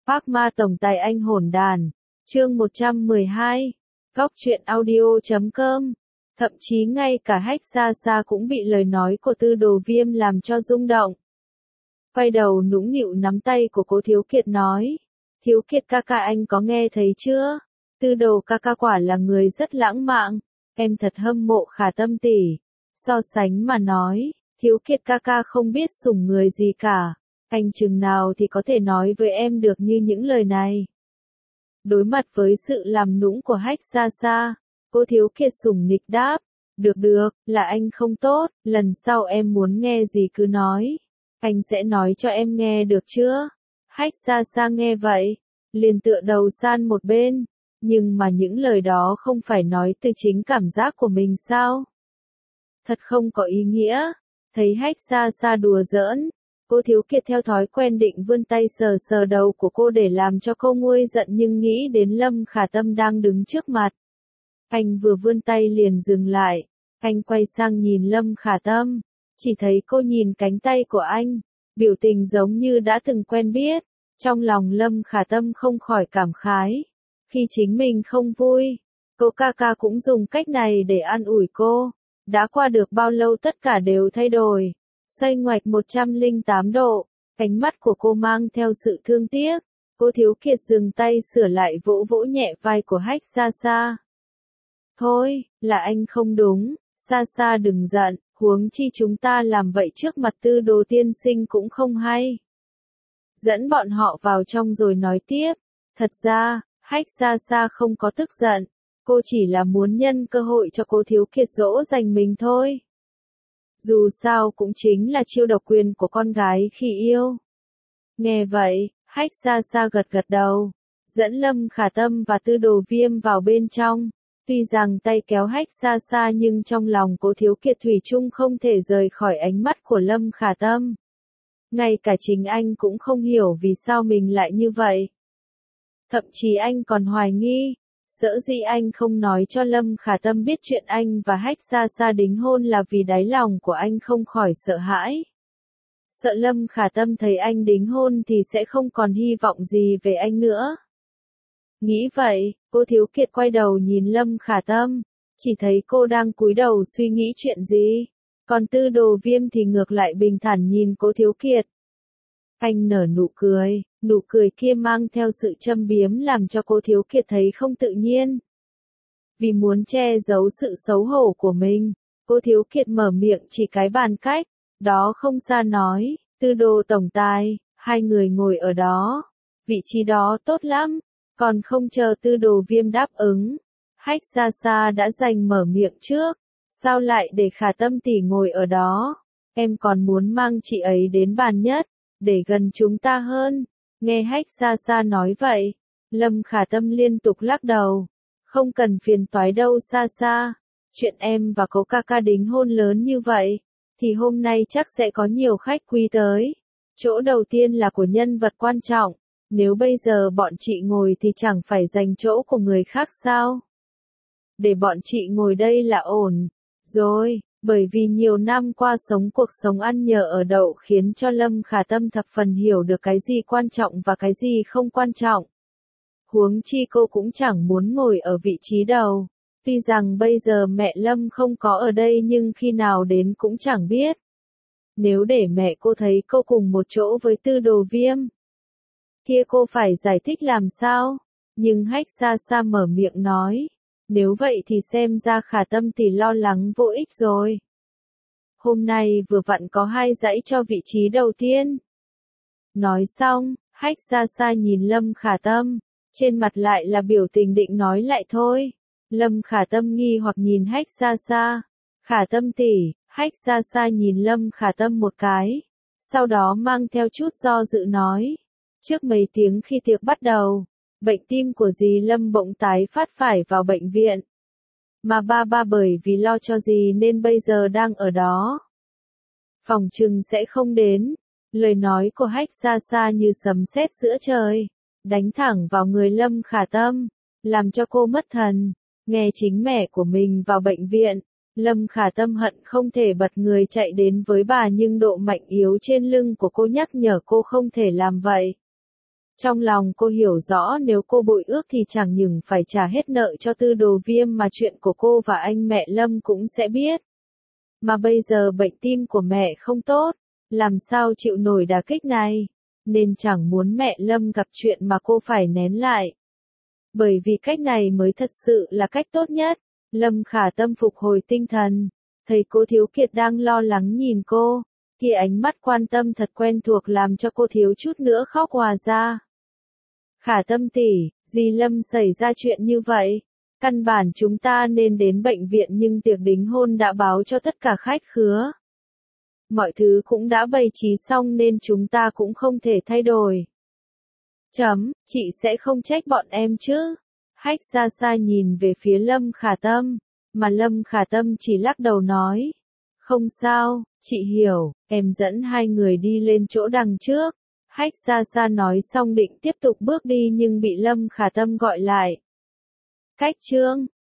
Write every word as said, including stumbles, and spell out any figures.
Phác ma tổng tài anh hỗn đàn, chương một trăm mười hai, góc truyện audio chấm com. Thậm chí ngay cả Hách Xa Xa cũng bị lời nói của Tư Đồ Viêm làm cho rung động. Quay đầu nũng nịu nắm tay của Cố Thiếu Kiệt nói, Thiếu Kiệt ca ca anh có nghe thấy chưa? Tư Đồ ca ca quả là người rất lãng mạn, em thật hâm mộ Khả Tâm tỷ. So sánh mà nói, Thiếu Kiệt ca ca không biết sủng người gì cả, anh chừng nào thì có thể nói với em được như những lời này. Đối mặt với sự làm nũng của Hách Xa Xa, Cố Thiếu Kiệt sủng nịch đáp, được được, là anh không tốt, lần sau em muốn nghe gì cứ nói, anh sẽ nói cho em nghe được chưa? Hách Xa Xa nghe vậy, liền tựa đầu san một bên, nhưng mà những lời đó không phải nói từ chính cảm giác của mình sao? Thật không có ý nghĩa. Thấy Hách Xa Xa đùa giỡn, Cố Thiếu Kiệt theo thói quen định vươn tay sờ sờ đầu của cô để làm cho cô nguôi giận, nhưng nghĩ đến Lâm Khả Tâm đang đứng trước mặt. Anh vừa vươn tay liền dừng lại, anh quay sang nhìn Lâm Khả Tâm, chỉ thấy cô nhìn cánh tay của anh, biểu tình giống như đã từng quen biết. Trong lòng Lâm Khả Tâm không khỏi cảm khái, khi chính mình không vui, cô ca ca cũng dùng cách này để an ủi cô. Đã qua được bao lâu tất cả đều thay đổi, xoay ngoạch một trăm lẻ tám độ, ánh mắt của cô mang theo sự thương tiếc. Cố Thiếu Kiệt dừng tay sửa lại, vỗ vỗ nhẹ vai của Hách Xa Xa. Thôi, là anh không đúng, Xa Xa đừng giận, huống chi chúng ta làm vậy trước mặt Tư Đồ tiên sinh cũng không hay. Dẫn bọn họ vào trong rồi nói tiếp. Thật ra, Hách Xa Xa không có tức giận, cô chỉ là muốn nhân cơ hội cho Cố Thiếu Kiệt dỗ dành mình thôi. Dù sao cũng chính là chiêu độc quyền của con gái khi yêu. Nghe vậy, Hách Xa Xa gật gật đầu, dẫn Lâm Khả Tâm và Tư Đồ Viêm vào bên trong. Tuy rằng tay kéo Hách Xa Xa nhưng trong lòng Cố Thiếu Kiệt thủy chung không thể rời khỏi ánh mắt của Lâm Khả Tâm. Ngay cả chính anh cũng không hiểu vì sao mình lại như vậy. Thậm chí anh còn hoài nghi, sở dĩ anh không nói cho Lâm Khả Tâm biết chuyện anh và Hách Xa Xa đính hôn là vì đáy lòng của anh không khỏi sợ hãi. Sợ Lâm Khả Tâm thấy anh đính hôn thì sẽ không còn hy vọng gì về anh nữa. Nghĩ vậy, Cố Thiếu Kiệt quay đầu nhìn Lâm Khả Tâm, chỉ thấy cô đang cúi đầu suy nghĩ chuyện gì, còn Tư Đồ Viêm thì ngược lại bình thản nhìn Cố Thiếu Kiệt. Anh nở nụ cười, nụ cười kia mang theo sự châm biếm làm cho Cố Thiếu Kiệt thấy không tự nhiên. Vì muốn che giấu sự xấu hổ của mình, Cố Thiếu Kiệt mở miệng chỉ cái bàn cách, đó không xa nói, Tư Đồ tổng tài, hai người ngồi ở đó, vị trí đó tốt lắm, còn không chờ Tư Đồ Viêm đáp ứng. Hách Xa Xa đã giành mở miệng trước, sao lại để Khả Tâm tỷ ngồi ở đó, em còn muốn mang chị ấy đến bàn nhất, để gần chúng ta hơn. Nghe Hách Xa Xa nói vậy, Lâm Khả Tâm liên tục lắc đầu, không cần phiền toái đâu Xa Xa, chuyện em và Cố ca ca đính hôn lớn như vậy, thì hôm nay chắc sẽ có nhiều khách quý tới. Chỗ đầu tiên là của nhân vật quan trọng, nếu bây giờ bọn chị ngồi thì chẳng phải giành chỗ của người khác sao? Để bọn chị ngồi đây là ổn rồi. Bởi vì nhiều năm qua sống cuộc sống ăn nhờ ở đậu khiến cho Lâm Khả Tâm thập phần hiểu được cái gì quan trọng và cái gì không quan trọng. Huống chi cô cũng chẳng muốn ngồi ở vị trí đầu. Tuy rằng bây giờ mẹ Lâm không có ở đây nhưng khi nào đến cũng chẳng biết. Nếu để mẹ cô thấy cô cùng một chỗ với Tư Đồ Viêm, kia cô phải giải thích làm sao? Nhưng Hách Xa Xa mở miệng nói. Nếu vậy thì xem ra Khả Tâm tỷ lo lắng vô ích rồi. Hôm nay vừa vặn có hai dãy cho vị trí đầu tiên. Nói xong, Hách Xa Xa nhìn Lâm Khả Tâm, trên mặt lại là biểu tình định nói lại thôi. Lâm Khả Tâm nghi hoặc nhìn Hách Xa Xa. Khả Tâm tỷ, Hách Xa Xa nhìn Lâm Khả Tâm một cái, sau đó mang theo chút do dự nói. Trước mấy tiếng khi tiệc bắt đầu, bệnh tim của dì Lâm bỗng tái phát phải vào bệnh viện. Mà ba ba bởi vì lo cho dì nên bây giờ đang ở đó. Phòng trừng sẽ không đến. Lời nói của Hách Xa Xa như sấm sét giữa trời, đánh thẳng vào người Lâm Khả Tâm, làm cho cô mất thần. Nghe chính mẹ của mình vào bệnh viện, Lâm Khả Tâm hận không thể bật người chạy đến với bà, nhưng độ mạnh yếu trên lưng của cô nhắc nhở cô không thể làm vậy. Trong lòng cô hiểu rõ nếu cô bội ước thì chẳng những phải trả hết nợ cho Tư Đồ Viêm mà chuyện của cô và anh mẹ Lâm cũng sẽ biết. Mà bây giờ bệnh tim của mẹ không tốt, làm sao chịu nổi đả kích này, nên chẳng muốn mẹ Lâm gặp chuyện mà cô phải nén lại. Bởi vì cách này mới thật sự là cách tốt nhất. Lâm Khả Tâm phục hồi tinh thần, thấy cô Thiếu Kiệt đang lo lắng nhìn cô, kia ánh mắt quan tâm thật quen thuộc làm cho cô thiếu chút nữa khóc òa ra. Khả Tâm tỷ, dì Lâm xảy ra chuyện như vậy, căn bản chúng ta nên đến bệnh viện nhưng tiệc đính hôn đã báo cho tất cả khách khứa. Mọi thứ cũng đã bày trí xong nên chúng ta cũng không thể thay đổi. Chấm, chị sẽ không trách bọn em chứ. Hách xa xa nhìn về phía Lâm Khả Tâm, mà Lâm Khả Tâm chỉ lắc đầu nói. Không sao, chị hiểu, em dẫn hai người đi lên chỗ đằng trước. Hách xa xa nói xong định tiếp tục bước đi nhưng bị Lâm Khả Tâm gọi lại. Cách chương